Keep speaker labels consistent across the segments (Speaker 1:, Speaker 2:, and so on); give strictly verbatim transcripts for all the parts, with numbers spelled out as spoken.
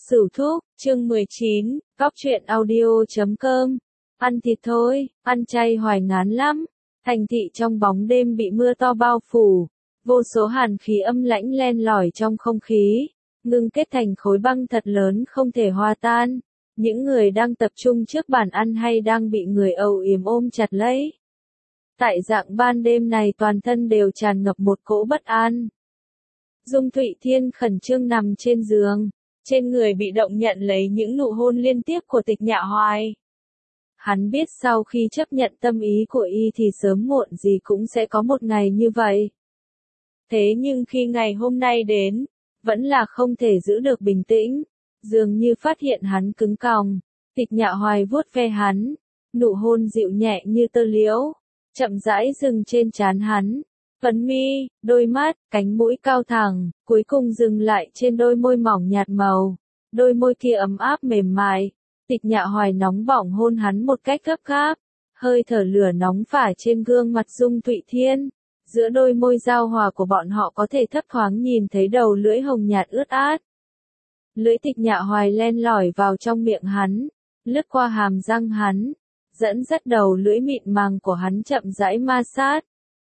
Speaker 1: Sửu Thúc, chương mười chín, góc truyện audio chấm com. Ăn thịt thôi, ăn chay hoài ngán lắm. Thành thị trong bóng đêm bị mưa to bao phủ, vô số hàn khí âm lãnh len lỏi trong không khí, ngưng kết thành khối băng thật lớn không thể hòa tan. Những người đang tập trung trước bàn ăn hay đang bị người âu yếm ôm chặt lấy. Tại dạng ban đêm này toàn thân đều tràn ngập một cỗ bất an. Dung Thụy Thiên khẩn trương nằm trên giường, trên người bị động nhận lấy những nụ hôn liên tiếp của Tịch Nhạ Hoài. Hắn biết sau khi chấp nhận tâm ý của y thì sớm muộn gì cũng sẽ có một ngày như vậy. Thế nhưng khi ngày hôm nay đến, vẫn là không thể giữ được bình tĩnh, dường như phát hiện hắn cứng còng. Tịch Nhạ Hoài vuốt ve hắn, nụ hôn dịu nhẹ như tơ liễu, chậm rãi dừng trên trán hắn. Phấn mi, đôi mắt, cánh mũi cao thẳng, cuối cùng dừng lại trên đôi môi mỏng nhạt màu. Đôi môi kia ấm áp mềm mại. Tịch Nhạ Hoài nóng bỏng hôn hắn một cách gấp gáp, hơi thở lửa nóng phả trên gương mặt Dung Thụy Thiên. Giữa đôi môi giao hòa của bọn họ có thể thấp thoáng nhìn thấy đầu lưỡi hồng nhạt ướt át. Lưỡi Tịch Nhạ Hoài len lỏi vào trong miệng hắn, lướt qua hàm răng hắn, dẫn dắt đầu lưỡi mịn màng của hắn chậm rãi ma sát.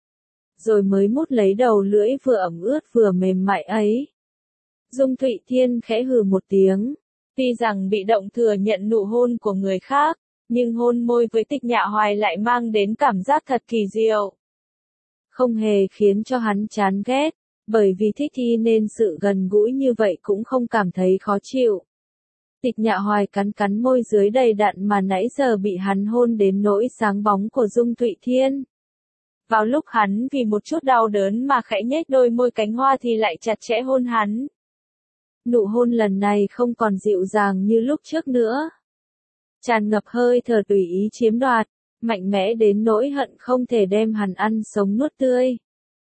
Speaker 1: Rồi mới mút lấy đầu lưỡi vừa ẩm ướt vừa mềm mại ấy. Dung Thụy Thiên khẽ hừ một tiếng, tuy rằng bị động thừa nhận nụ hôn của người khác, nhưng hôn môi với Tịch Nhạ Hoài lại mang đến cảm giác thật kỳ diệu. Không hề khiến cho hắn chán ghét, bởi vì thích y nên sự gần gũi như vậy cũng không cảm thấy khó chịu. Tịch Nhạ Hoài cắn cắn môi dưới đầy đặn mà nãy giờ bị hắn hôn đến nỗi sáng bóng của Dung Thụy Thiên. Vào lúc hắn vì một chút đau đớn mà khẽ nhếch đôi môi cánh hoa thì lại chặt chẽ hôn hắn. Nụ hôn lần này không còn dịu dàng như lúc trước nữa. Tràn ngập hơi thở tùy ý chiếm đoạt, mạnh mẽ đến nỗi hận không thể đem hắn ăn sống nuốt tươi.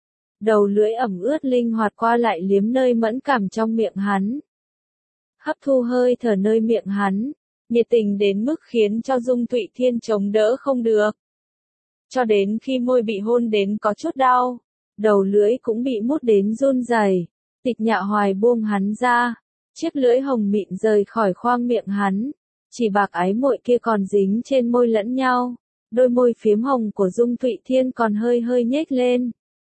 Speaker 1: Đầu lưỡi ẩm ướt linh hoạt qua lại liếm nơi mẫn cảm trong miệng hắn. Hấp thu hơi thở nơi miệng hắn, nhiệt tình đến mức khiến cho Dung Thụy Thiên chống đỡ không được. Cho đến khi môi bị hôn đến có chút đau, đầu lưỡi cũng bị mút đến run rẩy. Tịch Nhạ Hoài buông hắn ra, chiếc lưỡi hồng mịn rời khỏi khoang miệng hắn, chỉ bạc ái muội kia còn dính trên môi lẫn nhau, đôi môi phiếm hồng của Dung Thụy Thiên còn hơi hơi nhếch lên.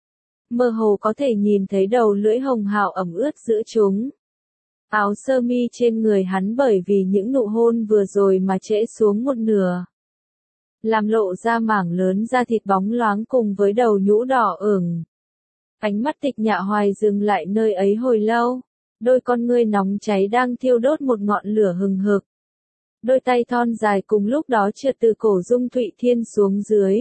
Speaker 1: Mơ hồ có thể nhìn thấy đầu lưỡi hồng hào ẩm ướt giữa chúng. Áo sơ mi trên người hắn bởi vì những nụ hôn vừa rồi mà trễ xuống một nửa, làm lộ ra mảng lớn da thịt bóng loáng cùng với đầu nhũ đỏ ửng. Ánh mắt Tịch Nhạ Hoài dừng lại nơi ấy hồi lâu, đôi con ngươi nóng cháy đang thiêu đốt một ngọn lửa hừng hực. Đôi tay thon dài cùng lúc đó trượt từ cổ Dung Thụy Thiên xuống dưới,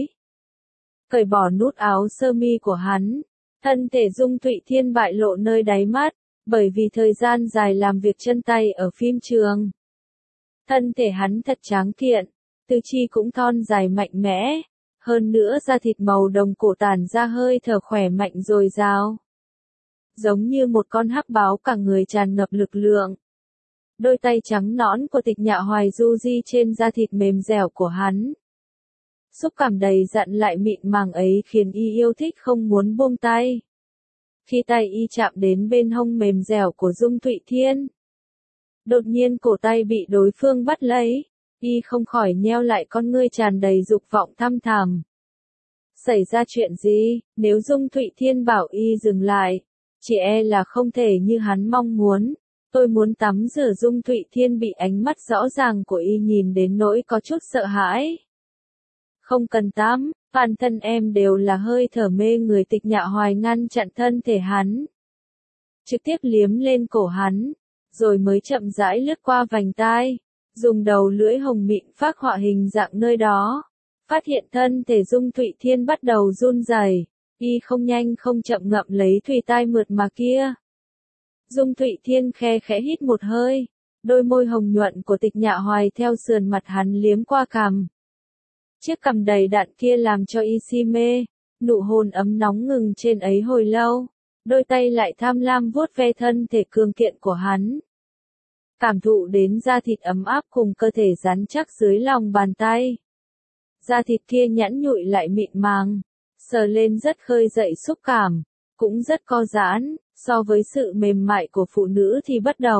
Speaker 1: cởi bỏ nút áo sơ mi của hắn, thân thể Dung Thụy Thiên bại lộ nơi đáy mắt, bởi vì thời gian dài làm việc chân tay ở phim trường. Thân thể hắn thật tráng kiện, tứ chi cũng thon dài mạnh mẽ, hơn nữa da thịt màu đồng cổ tản ra hơi thở khỏe mạnh dồi dào. Giống như một con hắc báo cả người tràn ngập lực lượng. Đôi tay trắng nõn của Tịch Nhạ Hoài du di trên da thịt mềm dẻo của hắn. Xúc cảm đầy dặn lại mịn màng ấy khiến y yêu thích không muốn buông tay. Khi tay y chạm đến bên hông mềm dẻo của Dung Thụy Thiên, đột nhiên cổ tay bị đối phương bắt lấy, y không khỏi nheo lại con ngươi tràn đầy dục vọng thăm thẳm. Xảy ra chuyện gì, nếu Dung Thụy Thiên bảo y dừng lại, chỉ e là không thể như hắn mong muốn. Tôi muốn tắm rửa. Dung Thụy Thiên bị ánh mắt rõ ràng của y nhìn đến nỗi có chút sợ hãi. Không cần tắm, toàn thân em đều là hơi thở mê người. Tịch Nhạ Hoài ngăn chặn thân thể hắn, trực tiếp liếm lên cổ hắn, rồi mới chậm rãi lướt qua vành tai, dùng đầu lưỡi hồng mịn phác họa hình dạng nơi đó. Phát hiện thân thể Dung Thụy Thiên bắt đầu run rẩy, y không nhanh không chậm ngậm lấy thùy tai mượt mà kia. Dung Thụy Thiên khe khẽ hít một hơi, đôi môi hồng nhuận của Tịch Nhạ Hoài theo sườn mặt hắn liếm qua cằm. Chiếc cằm đầy đặn kia làm cho y si mê, nụ hôn ấm nóng ngừng trên ấy hồi lâu, đôi tay lại tham lam vuốt ve thân thể cường kiện của hắn. Cảm thụ đến da thịt ấm áp cùng cơ thể rắn chắc dưới lòng bàn tay. Da thịt kia nhẵn nhụi lại mịn màng, sờ lên rất khơi dậy xúc cảm, cũng rất co giãn, so với sự mềm mại của phụ nữ thì bất đồng.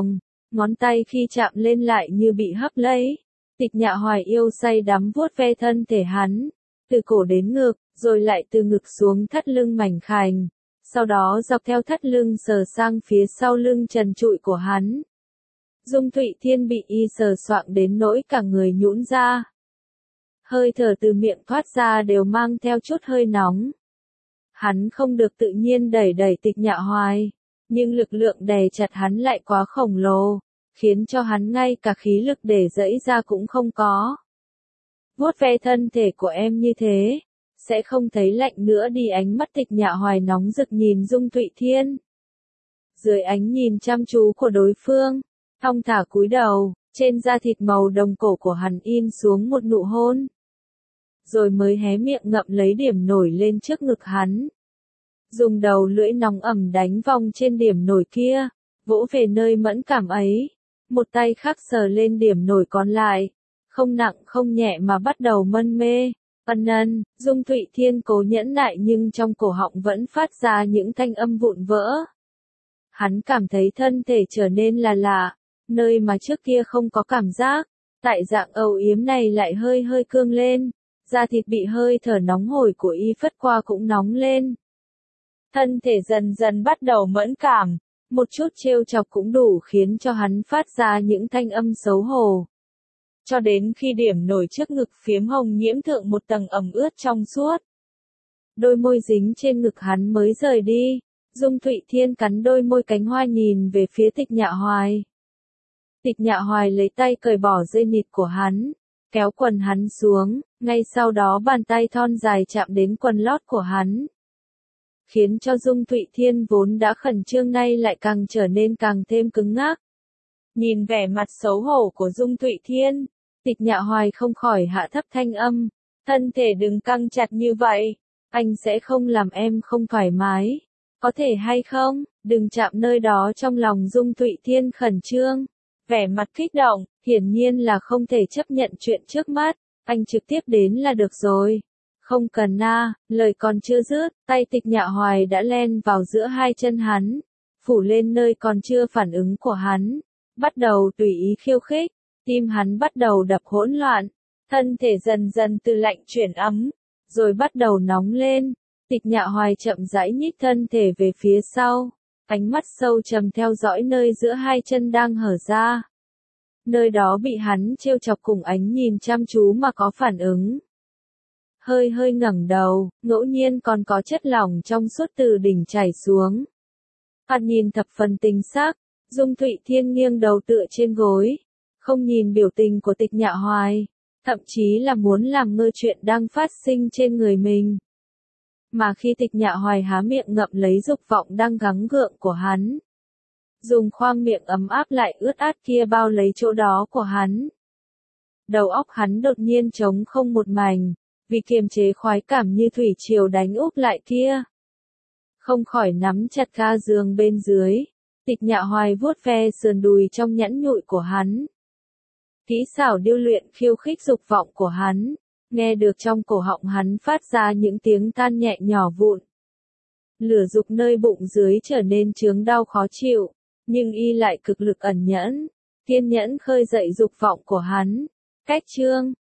Speaker 1: ngón tay khi chạm lên lại như bị hấp lấy. Tịch Nhạ Hoài yêu say đắm vuốt ve thân thể hắn, từ cổ đến ngực, rồi lại từ ngực xuống thắt lưng mảnh khảnh, sau đó dọc theo thắt lưng sờ sang phía sau lưng trần trụi của hắn. Dung Thụy Thiên bị y sờ soạng đến nỗi cả người nhũn ra. Hơi thở từ miệng thoát ra đều mang theo chút hơi nóng. Hắn không được tự nhiên đẩy đẩy Tịch Nhạ Hoài, nhưng lực lượng đè chặt hắn lại quá khổng lồ, khiến cho hắn ngay cả khí lực để giãy ra cũng không có. Vuốt ve thân thể của em như thế, sẽ không thấy lạnh nữa đi. Ánh mắt Tịch Nhạ Hoài nóng rực nhìn Dung Thụy Thiên. Dưới ánh nhìn chăm chú của đối phương, thong thả cúi đầu, trên da thịt màu đồng cổ của hắn in xuống một nụ hôn. Rồi mới hé miệng ngậm lấy điểm nổi lên trước ngực hắn. Dùng đầu lưỡi nóng ẩm đánh vòng trên điểm nổi kia, vỗ về nơi mẫn cảm ấy. Một tay khác sờ lên điểm nổi còn lại, không nặng không nhẹ mà bắt đầu mân mê. Ân ân, Dung Thụy Thiên cố nhẫn nại nhưng trong cổ họng vẫn phát ra những thanh âm vụn vỡ. Hắn cảm thấy thân thể trở nên là lạ, nơi mà trước kia không có cảm giác, tại dạng âu yếm này lại hơi hơi cương lên, da thịt bị hơi thở nóng hổi của y phất qua cũng nóng lên. Thân thể dần dần bắt đầu mẫn cảm, một chút trêu chọc cũng đủ khiến cho hắn phát ra những thanh âm xấu hổ. Cho đến khi điểm nổi trước ngực phiếm hồng nhiễm thượng một tầng ẩm ướt trong suốt. Đôi môi dính trên ngực hắn mới rời đi, Dung Thụy Thiên cắn đôi môi cánh hoa nhìn về phía Tịch Nhạ Hoài. Tịch Nhạ Hoài lấy tay cởi bỏ dây nịt của hắn, kéo quần hắn xuống, ngay sau đó bàn tay thon dài chạm đến quần lót của hắn. Khiến cho Dung Thụy Thiên vốn đã khẩn trương nay lại càng trở nên càng thêm cứng ngắc. Nhìn vẻ mặt xấu hổ của Dung Thụy Thiên, Tịch Nhạ Hoài không khỏi hạ thấp thanh âm, thân thể đừng căng chặt như vậy, anh sẽ không làm em không thoải mái, có thể hay không, đừng chạm nơi đó. Trong lòng Dung Thụy Thiên khẩn trương, vẻ mặt kích động, hiển nhiên là không thể chấp nhận chuyện trước mắt, anh trực tiếp đến là được rồi. Không cần na, lời còn chưa dứt, tay Tịch Nhạ Hoài đã len vào giữa hai chân hắn, phủ lên nơi còn chưa phản ứng của hắn, bắt đầu tùy ý khiêu khích, tim hắn bắt đầu đập hỗn loạn, thân thể dần dần từ lạnh chuyển ấm, rồi bắt đầu nóng lên. Tịch Nhạ Hoài chậm rãi nhích thân thể về phía sau, ánh mắt sâu trầm theo dõi nơi giữa hai chân đang hở ra. Nơi đó bị hắn trêu chọc cùng ánh nhìn chăm chú mà có phản ứng. Hơi hơi ngẩng đầu, ngẫu nhiên còn có chất lỏng trong suốt từ đỉnh chảy xuống. Hắn nhìn thập phần tinh xác, Dung Thụy Thiên nghiêng đầu tựa trên gối, không nhìn biểu tình của Tịch Nhạ Hoài, thậm chí là muốn làm ngơ chuyện đang phát sinh trên người mình. Mà khi Tịch Nhạ Hoài há miệng ngậm lấy dục vọng đang gắng gượng của hắn, dùng khoang miệng ấm áp lại ướt át kia bao lấy chỗ đó của hắn. Đầu óc hắn đột nhiên trống không một mảnh, vì kiềm chế khoái cảm như thủy triều đánh úp lại kia. Không khỏi nắm chặt ga giường bên dưới, Tịch Nhạ Hoài vuốt ve sườn đùi trong nhẵn nhụi của hắn. Kỹ xảo điêu luyện khiêu khích dục vọng của hắn, nghe được trong cổ họng hắn phát ra những tiếng than nhẹ nhỏ vụn. Lửa dục nơi bụng dưới trở nên chướng đau khó chịu, nhưng y lại cực lực ẩn nhẫn, kiên nhẫn khơi dậy dục vọng của hắn. Cách chương